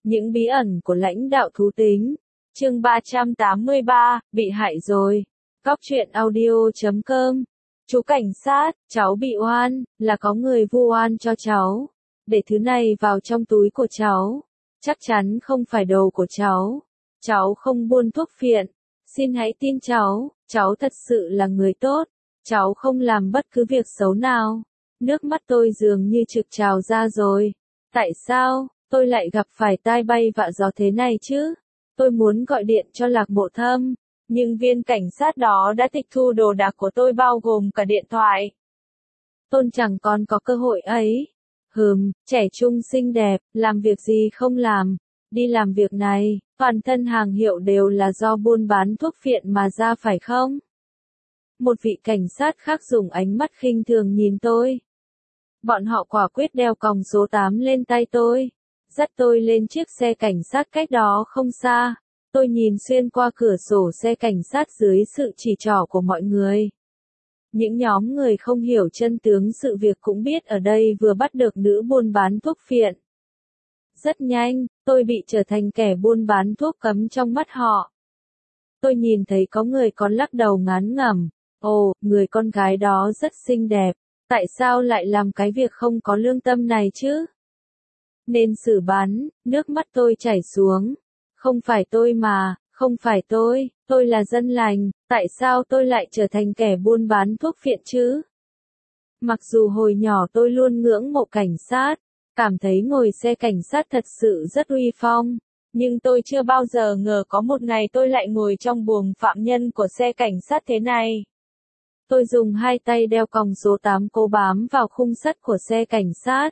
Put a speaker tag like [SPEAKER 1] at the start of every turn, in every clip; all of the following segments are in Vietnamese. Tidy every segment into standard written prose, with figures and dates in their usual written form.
[SPEAKER 1] Những bí ẩn của lãnh đạo thú tính. Chương 383, bị hại rồi. Góc truyện audio.com. Chú cảnh sát, cháu bị oan, là có người vu oan cho cháu. Để thứ này vào trong túi của cháu. Chắc chắn không phải đồ của cháu. Cháu không buôn thuốc phiện. Xin hãy tin cháu thật sự là người tốt. Cháu không làm bất cứ việc xấu nào. Nước mắt tôi dường như trực trào ra rồi. Tại sao tôi lại gặp phải tai bay vạ gió thế này chứ? Tôi muốn gọi điện cho Lạc Mộ Thâm, nhưng viên cảnh sát đó đã tịch thu đồ đạc của tôi bao gồm cả điện thoại. Tôn chẳng còn có cơ hội ấy. Trẻ trung xinh đẹp, làm việc gì không làm. Đi làm việc này, toàn thân hàng hiệu đều là do buôn bán thuốc phiện mà ra phải không? Một vị cảnh sát khác dùng ánh mắt khinh thường nhìn tôi. Bọn họ quả quyết đeo còng số 8 lên tay tôi. Dắt tôi lên chiếc xe cảnh sát cách đó không xa. Tôi nhìn xuyên qua cửa sổ xe cảnh sát dưới sự chỉ trỏ của mọi người. Những nhóm người không hiểu chân tướng sự việc cũng biết ở đây vừa bắt được nữ buôn bán thuốc phiện. Rất nhanh, tôi bị trở thành kẻ buôn bán thuốc cấm trong mắt họ. Tôi nhìn thấy có người còn lắc đầu ngán ngẩm. Ồ, người con gái đó rất xinh đẹp. Tại sao lại làm cái việc không có lương tâm này chứ? Nên xử bắn, nước mắt tôi chảy xuống. Không phải tôi mà, không phải tôi là dân lành, tại sao tôi lại trở thành kẻ buôn bán thuốc phiện chứ? Mặc dù hồi nhỏ tôi luôn ngưỡng mộ cảnh sát, cảm thấy ngồi xe cảnh sát thật sự rất uy phong, nhưng tôi chưa bao giờ ngờ có một ngày tôi lại ngồi trong buồng phạm nhân của xe cảnh sát thế này. Tôi dùng hai tay đeo còng số 8 cố bám vào khung sắt của xe cảnh sát.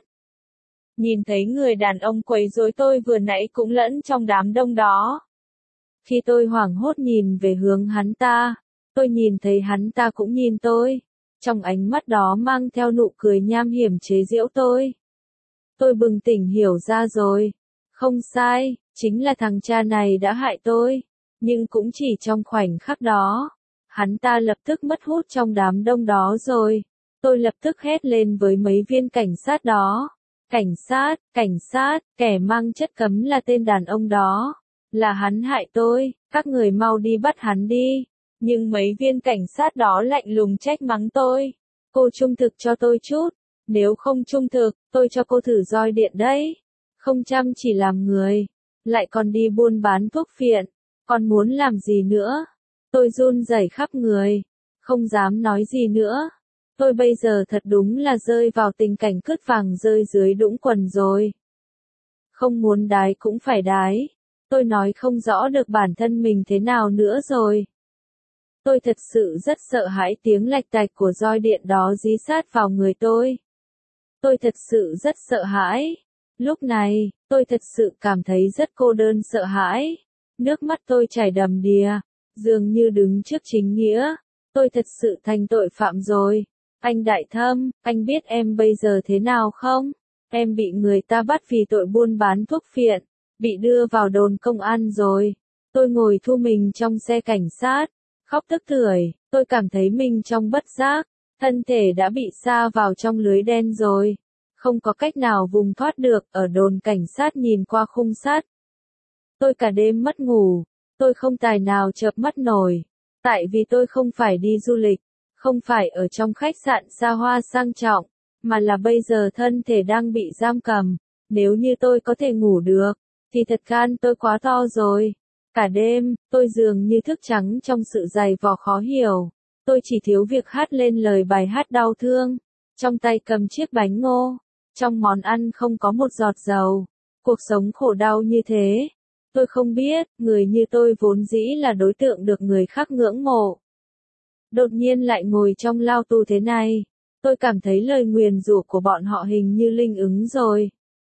[SPEAKER 1] Nhìn thấy người đàn ông quấy rối tôi vừa nãy cũng lẫn trong đám đông đó. Khi tôi hoảng hốt nhìn về hướng hắn ta, tôi nhìn thấy hắn ta cũng nhìn tôi. Trong ánh mắt đó mang theo nụ cười nham hiểm chế giễu tôi. Tôi bừng tỉnh hiểu ra rồi. Không sai, chính là thằng cha này đã hại tôi. Nhưng cũng chỉ trong khoảnh khắc đó. Hắn ta lập tức mất hút trong đám đông đó rồi. Tôi lập tức hét lên với mấy viên cảnh sát đó. Cảnh sát, kẻ mang chất cấm là tên đàn ông đó. Là hắn hại tôi, các người mau đi bắt hắn đi. Nhưng mấy viên cảnh sát đó lạnh lùng trách mắng tôi. Cô trung thực cho tôi chút. Nếu không trung thực, tôi cho cô thử roi điện đấy. Không chăm chỉ làm người. Lại còn đi buôn bán thuốc phiện. Còn muốn làm gì nữa? Tôi run rẩy khắp người. Không dám nói gì nữa. Tôi bây giờ thật đúng là rơi vào tình cảnh cứt vàng rơi dưới đũng quần rồi. Không muốn đái cũng phải đái. Tôi nói không rõ được bản thân mình thế nào nữa rồi. Tôi thật sự rất sợ hãi tiếng lạch tạch của roi điện đó dí sát vào người tôi. Tôi thật sự rất sợ hãi. Lúc này, tôi thật sự cảm thấy rất cô đơn sợ hãi. Nước mắt tôi chảy đầm đìa, dường như đứng trước chính nghĩa. Tôi thật sự thành tội phạm rồi. Anh Đại Thâm, anh biết em bây giờ thế nào không? Em bị người ta bắt vì tội buôn bán thuốc phiện, bị đưa vào đồn công an rồi. Tôi ngồi thu mình trong xe cảnh sát, khóc tức tưởi, tôi cảm thấy mình trong bất giác, thân thể đã bị sa vào trong lưới đen rồi. Không có cách nào vùng thoát được, ở đồn cảnh sát nhìn qua khung sắt. Tôi cả đêm mất ngủ, tôi không tài nào chợp mắt nổi, tại vì tôi không phải đi du lịch. Không phải ở trong khách sạn xa hoa sang trọng, mà là bây giờ thân thể đang bị giam cầm. Nếu như tôi có thể ngủ được, thì thật gan tôi quá to rồi. Cả đêm, tôi dường như thức trắng trong sự dày vò khó hiểu. Tôi chỉ thiếu việc hát lên lời bài hát đau thương. Trong tay cầm chiếc bánh ngô. Trong món ăn không có một giọt dầu. Cuộc sống khổ đau như thế. Tôi không biết, người như tôi vốn dĩ là đối tượng được người khác ngưỡng mộ. Đột nhiên lại ngồi trong lao tù thế này. Tôi cảm thấy lời nguyền rủa của bọn họ hình như linh ứng rồi.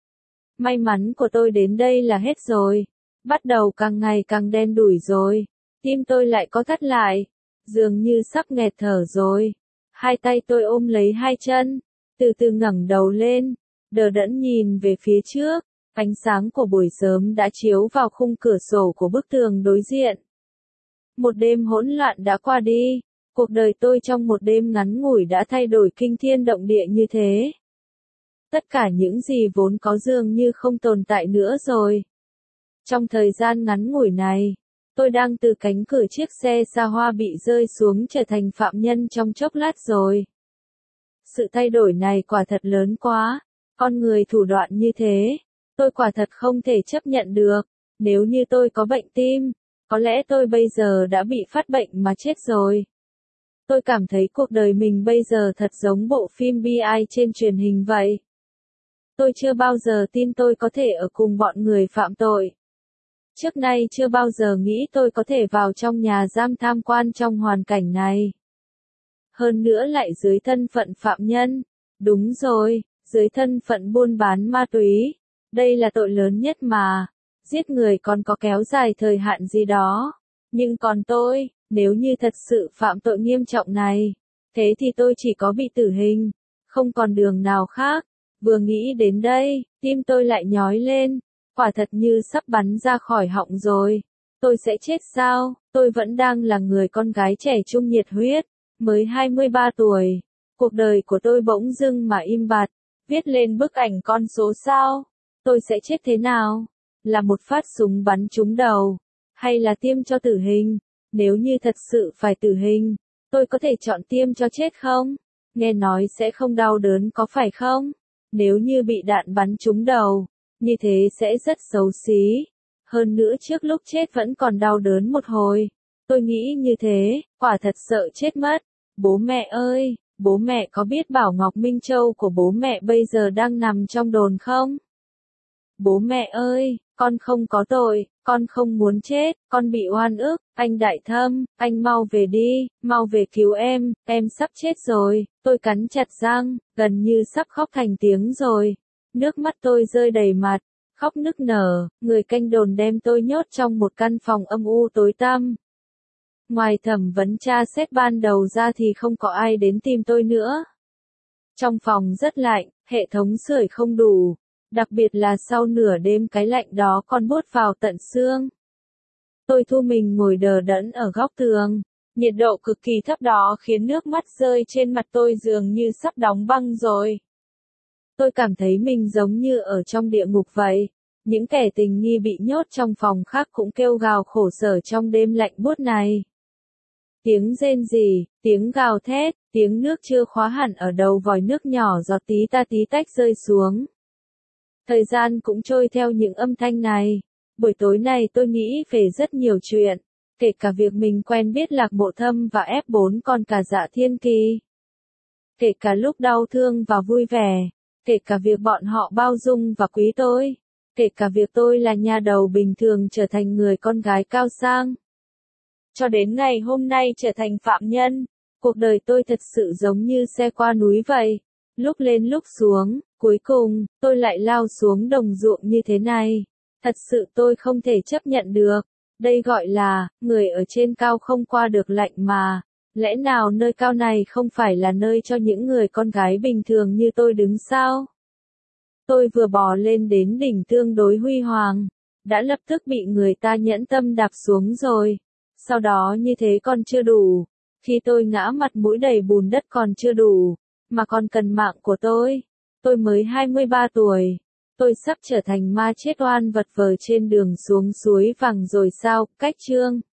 [SPEAKER 1] May mắn của tôi đến đây là hết rồi. Bắt đầu càng ngày càng đen đủi rồi. Tim tôi lại có thắt lại. Dường như sắp nghẹt thở rồi. Hai tay tôi ôm lấy hai chân. Từ từ ngẩng đầu lên. Đờ đẫn nhìn về phía trước. Ánh sáng của buổi sớm đã chiếu vào khung cửa sổ của bức tường đối diện. Một đêm hỗn loạn đã qua đi. Cuộc đời tôi trong một đêm ngắn ngủi đã thay đổi kinh thiên động địa như thế. Tất cả những gì vốn có dường như không tồn tại nữa rồi. Trong thời gian ngắn ngủi này, tôi đang từ cánh cửa chiếc xe xa hoa bị rơi xuống trở thành phạm nhân trong chốc lát rồi. Sự thay đổi này quả thật lớn quá, con người thủ đoạn như thế, tôi quả thật không thể chấp nhận được. Nếu như tôi có bệnh tim, có lẽ tôi bây giờ đã bị phát bệnh mà chết rồi. Tôi cảm thấy cuộc đời mình bây giờ thật giống bộ phim bi ai trên truyền hình vậy. Tôi chưa bao giờ tin tôi có thể ở cùng bọn người phạm tội. Trước nay chưa bao giờ nghĩ tôi có thể vào trong nhà giam tham quan trong hoàn cảnh này. Hơn nữa lại dưới thân phận phạm nhân. Đúng rồi, dưới thân phận buôn bán ma túy. Đây là tội lớn nhất mà. Giết người còn có kéo dài thời hạn gì đó. Nhưng còn tôi, nếu như thật sự phạm tội nghiêm trọng này, thế thì tôi chỉ có bị tử hình. Không còn đường nào khác. Vừa nghĩ đến đây, tim tôi lại nhói lên. Quả thật như sắp bắn ra khỏi họng rồi. Tôi sẽ chết sao? Tôi vẫn đang là người con gái trẻ trung nhiệt huyết, mới 23 tuổi. Cuộc đời của tôi bỗng dưng mà im bặt. Viết lên bức ảnh con số sao? Tôi sẽ chết thế nào? Là một phát súng bắn trúng đầu? Hay là tiêm cho tử hình? Nếu như thật sự phải tử hình, tôi có thể chọn tiêm cho chết không? Nghe nói sẽ không đau đớn có phải không? Nếu như bị đạn bắn trúng đầu, như thế sẽ rất xấu xí. Hơn nữa trước lúc chết vẫn còn đau đớn một hồi. Tôi nghĩ như thế, quả thật sợ chết mất. Bố mẹ ơi, bố mẹ có biết Bảo Ngọc Minh Châu của bố mẹ bây giờ đang nằm trong đồn không? Bố mẹ ơi, con không có tội, con không muốn chết, con bị oan ức, anh Đại Thâm, anh mau về đi, mau về cứu em sắp chết rồi, tôi cắn chặt răng, gần như sắp khóc thành tiếng rồi. Nước mắt tôi rơi đầy mặt, khóc nức nở, người canh đồn đem tôi nhốt trong một căn phòng âm u tối tăm. Ngoài thẩm vấn tra xét ban đầu ra thì không có ai đến tìm tôi nữa. Trong phòng rất lạnh, hệ thống sưởi không đủ. Đặc biệt là sau nửa đêm cái lạnh đó còn buốt vào tận xương. Tôi thu mình ngồi đờ đẫn ở góc tường. Nhiệt độ cực kỳ thấp đó khiến nước mắt rơi trên mặt tôi dường như sắp đóng băng rồi. Tôi cảm thấy mình giống như ở trong địa ngục vậy. Những kẻ tình nghi bị nhốt trong phòng khác cũng kêu gào khổ sở trong đêm lạnh buốt này. Tiếng rên rỉ, tiếng gào thét, tiếng nước chưa khóa hẳn ở đầu vòi nước nhỏ giọt tí ta tí tách rơi xuống. Thời gian cũng trôi theo những âm thanh này. Buổi tối này tôi nghĩ về rất nhiều chuyện, kể cả việc mình quen biết Lạc Bộ Thâm và F4 còn cả Dạ Thiên Kỳ. Kể cả lúc đau thương và vui vẻ, kể cả việc bọn họ bao dung và quý tôi, kể cả việc tôi là nhà đầu bình thường trở thành người con gái cao sang. Cho đến ngày hôm nay trở thành phạm nhân, cuộc đời tôi thật sự giống như xe qua núi vậy, lúc lên lúc xuống. Cuối cùng, tôi lại lao xuống đồng ruộng như thế này. Thật sự tôi không thể chấp nhận được. Đây gọi là, người ở trên cao không qua được lạnh mà. Lẽ nào nơi cao này không phải là nơi cho những người con gái bình thường như tôi đứng sao? Tôi vừa bò lên đến đỉnh tương đối huy hoàng. Đã lập tức bị người ta nhẫn tâm đạp xuống rồi. Sau đó như thế còn chưa đủ. Khi tôi ngã mặt mũi đầy bùn đất còn chưa đủ. Mà còn cần mạng của tôi. Tôi mới 23 tuổi. Tôi sắp trở thành ma chết oan vật vờ trên đường xuống suối vàng rồi sao? Cách chương